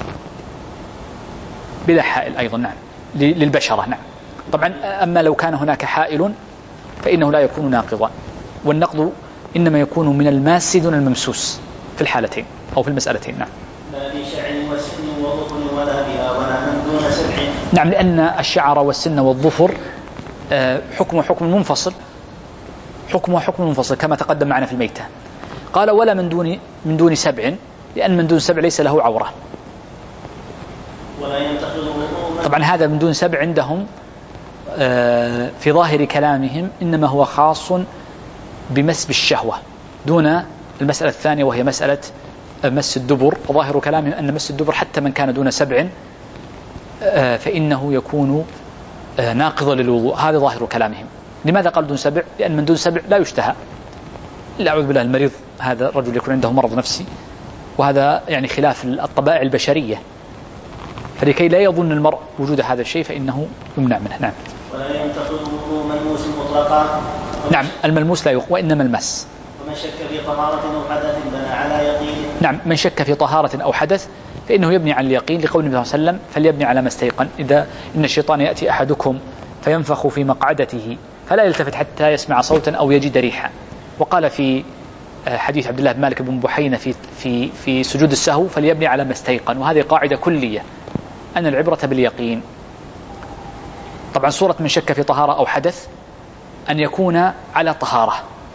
بلا حائل أيضا. نعم، للبشرة. نعم. طبعا أما لو كان هناك حائل فإنه لا يكون ناقضا، والنقض إنما يكون من الماس دون الممسوس في الحالتين أو في المسألتين. نعم. لا بشعر وسن وظفر ولا بها ولا من دون سبع. نعم، لأن الشعر والسن والظفر حكم حكم منفصل، حكمه حكم منفصل كما تقدم معنا في الميتة. قال: ولا من دون من دون سبع، لأن من دون سبع ليس له عورة. ولا ينتقض. طبعا هذا من دون سبع عندهم في ظاهر كلامهم إنما هو خاص بمس بالشهوة دون المسألة الثانية وهي مسألة مس الدبر. وظاهر كلامهم أن مس الدبر حتى من كان دون سبع فإنه يكون ناقضا للوضوء. هذا ظاهر كلامهم. لماذا قال دون سبع؟ لأن من دون سبع لا يشتهى، لا أعوذ بالله، المريض هذا الرجل يكون عنده مرض نفسي، وهذا يعني خلاف الطبائع البشرية، فلكي لا يظن المرء وجود هذا الشيء فإنه يمنع منه. نعم. ولا ينتقض ملموس مطلقا. نعم، الملموس لا يخ وإنما المس. ومن شك في طهارة أو حدث بنى على يقين. نعم، من شك في طهارة أو حدث فإنه يبني على اليقين، لقول النبي صلى الله عليه وسلم: فليبني على ما استيقن. إذا إن الشيطان يأتي أحدكم فينفخ في مقعدته فلا يلتفت حتى يسمع صوتا أو يجد ريحا. وقال في حديث عبد الله بن مالك بن بحينة في في في سجود السهو: فليبني على ما استيقن. وهذه قاعدة كلية أن العبرة باليقين. طبعا صورة من شك في طهارة أو حدث أن يكون على طهارة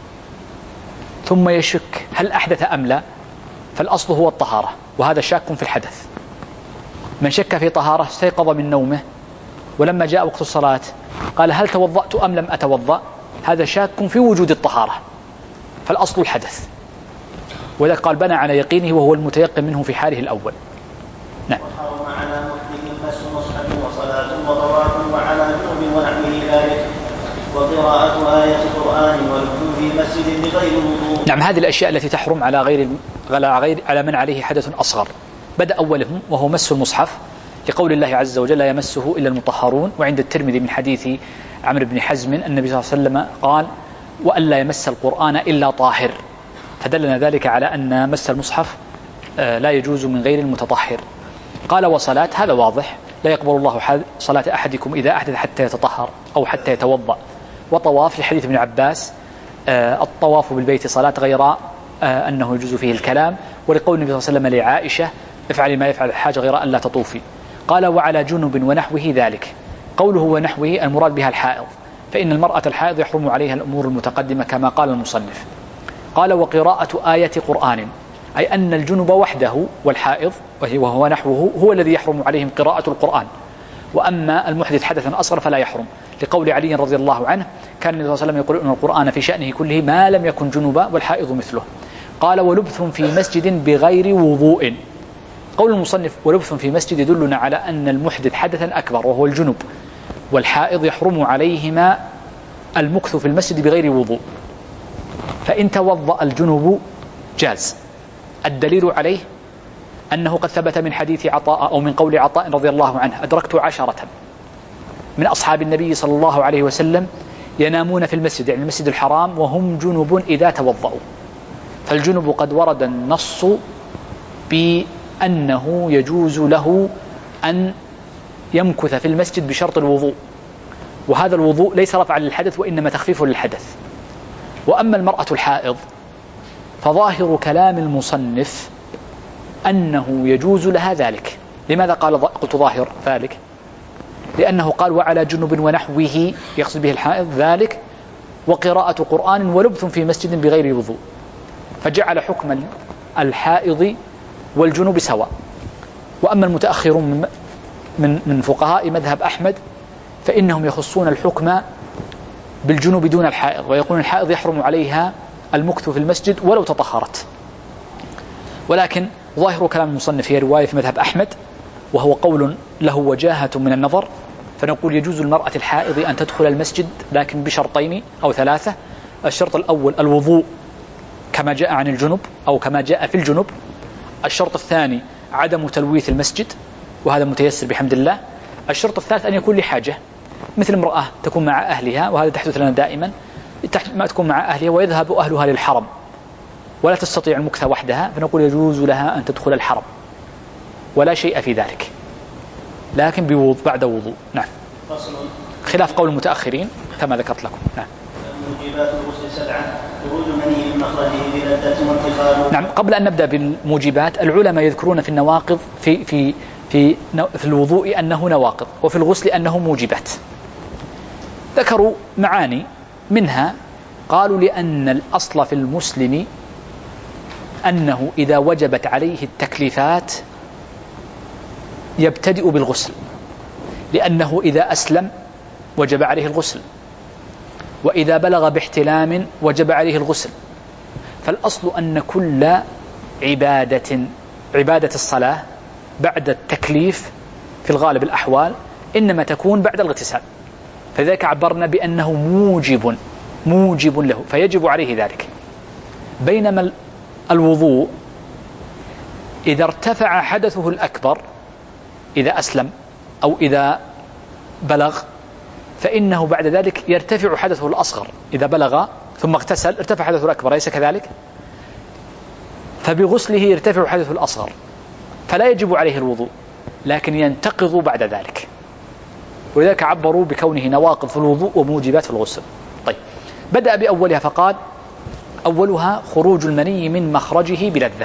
ثم يشك هل أحدث أم لا، فالأصل هو الطهارة، وهذا شاك في الحدث. من شك في طهارة استيقظ من نومه ولما جاء وقت الصلاة قال هل توضأت أم لم أتوضأ، هذا شاك في وجود الطهارة، فالأصل الحدث، وإذا قال بنى على يقينه وهو المتيقن منه في حاله الأول. نعم. وحرم على محدث مس مصحف وصلاة وطواف وعلى جنوب ونحوه ذلك، وقراءة آية قرآن والوضوء في مسجد بغير وضوء. نعم، هذه الأشياء التي تحرم على غير على غير على من عليه حدث أصغر. بدأ أولهم وهو مس المصحف، لقول الله عز وجل: لا يمسه إلا المطهرون. وعند الترمذي من حديث عمرو بن حزم النبي صلى الله عليه وسلم قال: وألا يمس القرآن إلا طاهر، فدلنا ذلك على أن مس المصحف لا يجوز من غير المتطهر. قال: وصلاة، هذا واضح، لا يقبل الله صلاة أحدكم إذا أحدث حتى يتطهر أو حتى يتوضأ. وطواف لحديث ابن عباس: الطواف بالبيت صلاة، غير أنه يجوز فيه الكلام. ولقول النبي صلى الله عليه وسلم لعائشة: افعلي ما يفعل الحاج غير أن لا تطوفي. قال: وعلى جنب ونحوه ذلك. قوله ونحوه المراد بها الحائض، فإن المرأة الحائض يحرم عليها الأمور المتقدمة كما قال المصنف. قال: وقراءة آية قرآن، أي أن الجنب وحده والحائض وهو نحوه هو الذي يحرم عليهم قراءة القرآن، وأما المحدث حدثا أصغر فلا يحرم، لقول علي رضي الله عنه كان النبي صلى الله عليه وسلم يقول أن القرآن في شأنه كله ما لم يكن جنبا والحائض مثله. قال ولبث في مسجد بغير وضوء. قول المصنف ولبث في مسجد يدلنا على أن المحدث حدثا أكبر وهو الجنب، والحائض يحرم عليهما المكث في المسجد بغير وضوء، فإن توضأ الجنب جاز. الدليل عليه أنه قد ثبت من حديث عطاء أو من قول عطاء رضي الله عنه أدركت عشرة من أصحاب النبي صلى الله عليه وسلم ينامون في المسجد، يعني المسجد الحرام، وهم جنب إذا توضأوا. فالجنب قد ورد النص بأنه يجوز له أن يمكث في المسجد بشرط الوضوء، وهذا الوضوء ليس رفعا للحدث وإنما تخفيف للحدث. وأما المرأة الحائض فظاهر كلام المصنف أنه يجوز لها ذلك. لماذا قال قلت ظاهر ذلك؟ لأنه قال وعلى جنب ونحوه، يقصد به الحائض ذلك، وقراءة قرآن ولبث في مسجد بغير وضوء، فجعل حكم الحائض والجنوب سواء. وأما المتأخرون من من فقهاء مذهب أحمد فإنهم يخصون الحكم بالجنوب دون الحائض، ويقولون الحائض يحرم عليها المكث في المسجد ولو تطهرت. ولكن ظاهر كلام المصنف هي رواية في مذهب أحمد، وهو قول له وجاهة من النظر، فنقول يجوز المرأة الحائض أن تدخل المسجد لكن بشرطين أو ثلاثة. الشرط الأول الوضوء كما جاء عن الجنب أو كما جاء في الجنب. الشرط الثاني عدم تلويث المسجد، وهذا متيسر بحمد الله. الشرط الثالث أن يكون لحاجة، مثل امرأة تكون مع أهلها، وهذا تحدث لنا دائما، ما تكون مع أهلها ويذهب أهلها للحرم ولا تستطيع المكث وحدها، فنقول يجوز لها أن تدخل الحرم ولا شيء في ذلك، لكن بوضوء بعد وضوء. نعم. خلاف قول المتأخرين كما ذكرت لكم. نعم. موجبات الغسل سبعة: خروج المني من مخرجه بلذة وانتقاله. نعم. قبل أن نبدأ بالموجبات، العلماء يذكرون في النواقض في في في في الوضوء أنه نواقض، وفي الغسل أنه موجبات. ذكروا معاني منها، قالوا لأن الأصل في المسلم أنه إذا وجبت عليه التكليفات يبتدئ بالغسل، لأنه إذا أسلم وجب عليه الغسل، وإذا بلغ باحتلام وجب عليه الغسل. فالأصل أن كل عبادة عبادة الصلاة بعد التكليف في الغالب الأحوال إنما تكون بعد الاغتسال، فذلك عبرنا بأنه موجب موجب له فيجب عليه ذلك. بينما الوضوء إذا ارتفع حدثه الأكبر إذا أسلم أو إذا بلغ، فإنه بعد ذلك يرتفع حدثه الأصغر. إذا بلغ ثم اغتسل ارتفع حدثه الأكبر، ليس كذلك؟ فبغسله يرتفع حدثه الأصغر، فلا يجب عليه الوضوء، لكن ينتقض بعد ذلك. ولذلك عبروا بكونه نواقض في الوضوء وموجبات في الغسل. طيب، بدأ بأولها فقال: أولها خروج المني من مخرجه بلذة.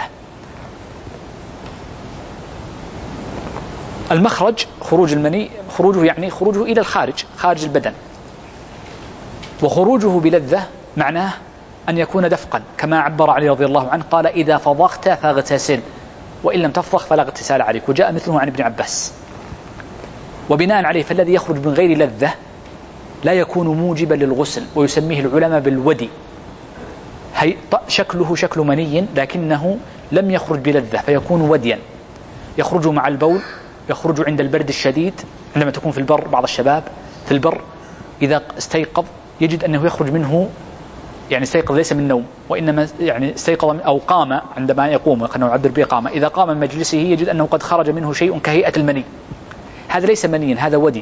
المخرج خروج المني، خروجه يعني خروجه إلى الخارج، خارج البدن. وخروجه بلذة معناه أن يكون دفقا، كما عبر علي رضي الله عنه قال: إذا فضغت فاغتسل، وإن لم تفضغ فلا اغتسال عليك. وجاء مثله عن ابن عباس. وبناء عليه فالذي يخرج من غير لذة لا يكون موجبا للغسل، ويسميه العلماء بالودي. هي شكله شكل مني لكنه لم يخرج بلذة، فيكون وديا، يخرج مع البول، يخرج عند البرد الشديد، عندما تكون في البر. بعض الشباب في البر إذا استيقظ يجد أنه يخرج منه، يعني استيقظ ليس من نوم وإنما يعني استيقظ أو قام، عندما يقوم وكأنه يعبر به قام، إذا قام من مجلسه يجد أنه قد خرج منه شيء كهيئة المني. هذا ليس منيا، هذا ودي.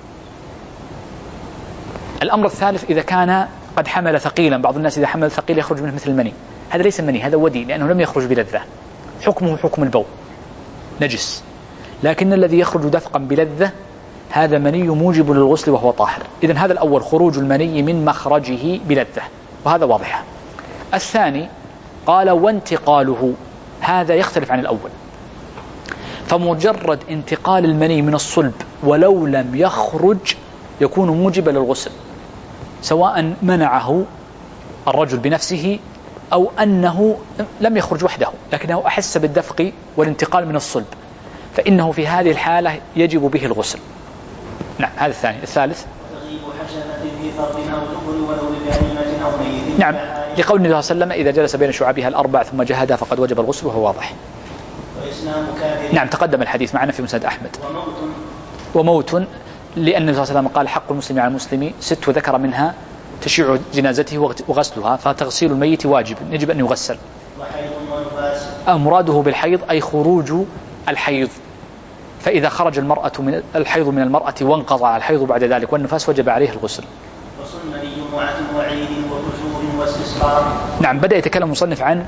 الأمر الثالث إذا كان قد حمل ثقيلا، بعض الناس إذا حمل ثقيل يخرج منه مثل المني، هذا ليس مني، هذا ودي، لأنه لم يخرج بلذة، حكمه حكم البول، نجس. لكن الذي يخرج دفقا بلذة هذا مني موجب للغسل وهو طاهر. إذن هذا الأول خروج المني من مخرجه بلذة، وهذا واضح. الثاني قال: وانتقاله، هذا يختلف عن الأول. فمجرد انتقال المني من الصلب ولو لم يخرج يكون موجبا للغسل، سواء منعه الرجل بنفسه أو أنه لم يخرج وحده لكنه أحس بالدفق والانتقال من الصلب، فإنه في هذه الحالة يجب به الغسل. نعم هذا الثاني. الثالث وتغيب حشفة في فرد أو دبر ولو ببهيمة أو ميت. نعم لقول النبي صلى الله عليه وسلم إذا جلس بين شعابها الأربع ثم جهدها فقد وجب الغسل وهو واضح. وإسلام كافر. نعم تقدم الحديث معنا في مسند أحمد. وموت وموت لأن النبي صلى الله عليه وسلم قال حق المسلم على المسلم ست وذكر منها تشيع جنازته وغسلها، فتغسيل الميت واجب يجب أن يغسل. وحيض ونفاس. مراده بالحيض أي خروج الحيض، فإذا خرج المرأة من الحيض من المرأة وانقضى الحيض بعد ذلك والنفاس وجب عليه الغسل. وسنة جمعة وعيد وكسور واستسقاء. نعم بدأ يتكلم المصنف عن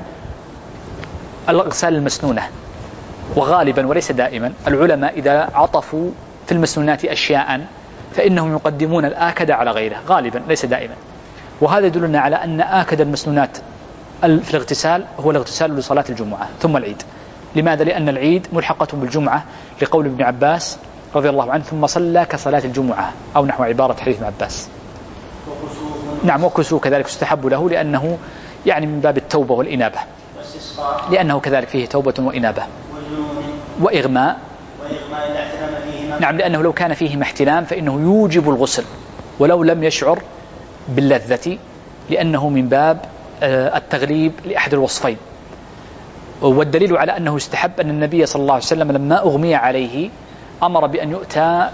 الأغسال المسنونة، وغالبا وليس دائما العلماء إذا عطفوا في المسنونات أشياء فإنهم يقدمون الآكد على غيره، غالبا ليس دائما. وهذا يدلنا على أن آكد المسنونات في الاغتسال هو الاغتسال لصلاة الجمعة ثم العيد. لماذا؟ لأن العيد ملحقة بالجمعة لقول ابن عباس رضي الله عنه ثم صلى كصلاة الجمعة أو نحو عبارة حديث ابن عباس. نعم وكسو كذلك استحب له لأنه يعني من باب التوبة والإنابة، لأنه كذلك فيه توبة وإنابة. وإغماء. نعم لأنه لو كان فيه احتلام فإنه يوجب الغسل ولو لم يشعر باللذة، لأنه من باب التغليب لأحد الوصفين. والدليل على أنه استحب أن النبي صلى الله عليه وسلم لما أغمي عليه أمر بأن يؤتى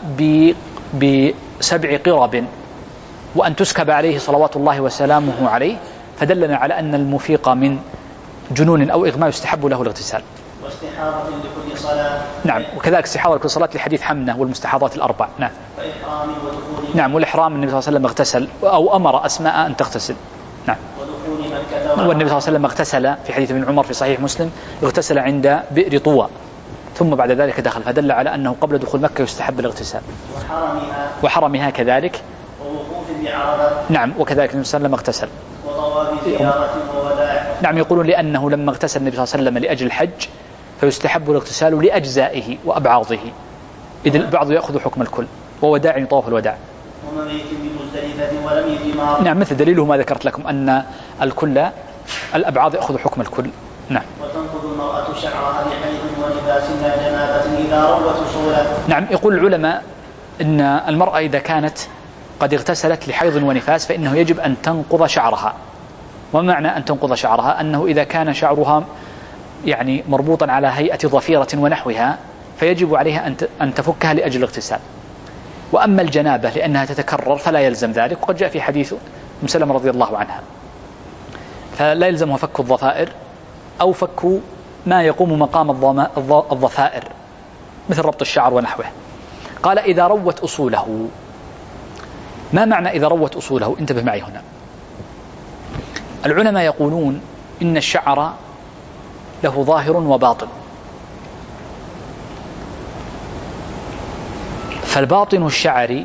بسبع قرب وأن تسكب عليه صلوات الله وسلامه عليه، فدلنا على أن المفيق من جنون أو إغماء يستحب له الاغتسال. واستحاضة لكل صلاة. نعم وكذلك استحاضة لكل صلاة لحديث حمنة والمستحاضات الأربع. نعم. وإحرام ودخول. نعم والإحرام النبي صلى الله عليه وسلم اغتسل أو أمر أسماء أن تغتسل. نعم. ودخول مكة. والنبي صلى الله عليه وسلم اغتسل في حديث ابن عمر في صحيح مسلم اغتسل عند بئر طوى ثم بعد ذلك دخل، فدل على أنه قبل دخول مكة يستحب الاغتسال. وحرمها. وحرمها كذلك. ووقوف بعرفة. نعم وكذلك النبي صلى الله عليه وسلم اغتسل. وطواف زيارة ووداع. نعم يقولون لأنه لما اغتسل النبي صلى الله عليه وسلم لأجل الحج فيستحب الاغتسال لأجزائه وأبعاضه، إذ البعض يأخذ حكم الكل، ووداع يطوف الوداع. ومبيت بمزدلفة ولم يجمع. نعم مثل دليله ما ذكرت لكم أن الكل الأبعاض يأخذ حكم الكل. نعم. وتنقض المرأة شعرها بحيض ونفاس لا جنابة إذا روت أصولا. نعم يقول العلماء أن المرأة إذا كانت قد اغتسلت لحيض ونفاس فإنه يجب أن تنقض شعرها. ومعنى أن تنقض شعرها أنه إذا كان شعرها يعني مربوطا على هيئة ضفيرة ونحوها فيجب عليها أن تفكها لأجل الاغتسال. وأما الجنابة لأنها تتكرر فلا يلزم ذلك، وقد جاء في حديث أم سلمة رضي الله عنها، فلا يلزمها فك الضفائر أو فك ما يقوم مقام الضفائر مثل ربط الشعر ونحوه. قال إذا روت أصوله. ما معنى إذا روت أصوله؟ انتبه معي هنا. العلماء يقولون إن الشعر له ظاهر وباطن، فالباطن الشعري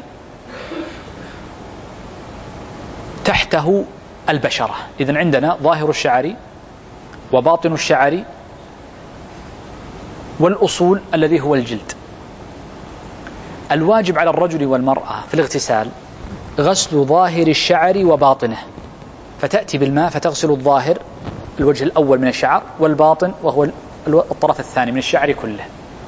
تحته البشرة، إذن عندنا ظاهر الشعر وباطن الشعر والأصول الذي هو الجلد. الواجب على الرجل والمرأة في الاغتسال غسل ظاهر الشعر وباطنه، فتأتي بالماء فتغسل الظاهر الوجه الأول من الشعر والباطن وهو الطرف الثاني من الشعر كله.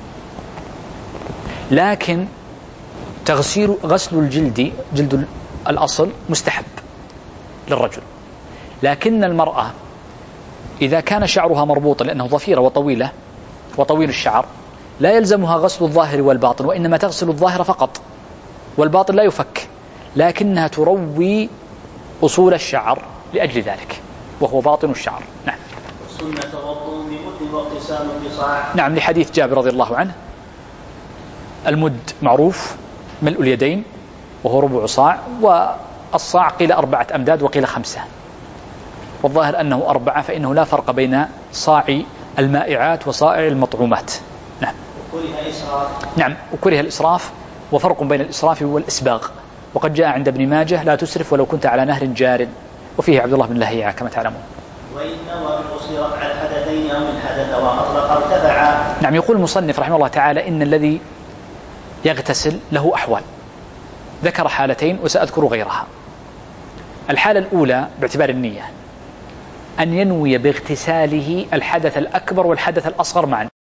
لكن تغسيل غسل الجلد جلد الأصل مستحب للرجل، لكن المرأة إذا كان شعرها مربوطا لأنه ضفيرة وطويلة وطويل الشعر لا يلزمها غسل الظاهر والباطن، وإنما تغسل الظاهر فقط والباطن لا يفك، لكنها تروي أصول الشعر لأجل ذلك وهو باطن الشعر. نعم. سنة توضؤ بمد واغتسال بصاع. نعم لحديث جابر رضي الله عنه. المد معروف ملء اليدين وهو ربع صاع، والصاع قيل أربعة أمداد وقيل خمسة، والظاهر أنه أربعة، فإنه لا فرق بين صاع المائعات وصاع المطعومات. نعم. وكره إسراف. نعم وكره الإسراف، وفرق بين الإسراف والإسباغ، وقد جاء عند ابن ماجه لا تسرف ولو كنت على نهر جار، وفيه عبد الله بن لهيعة كما تعلمون. وإن نوى بالغسل رفع الحدثين أو الحدث وأطلق ارتفع. نعم يقول المصنف رحمه الله تعالى إن الذي يغتسل له أحوال، ذكر حالتين وسأذكر غيرها. الحالة الأولى باعتبار النية أن ينوي باغتساله الحدث الأكبر والحدث الأصغر معا.